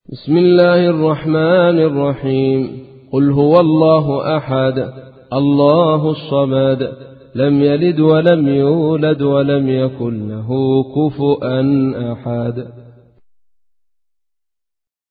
بسم الله الرحمن الرحيم. قل هو الله أحد الله الصمد لم يلد ولم يولد ولم يكن له كفؤا أحد.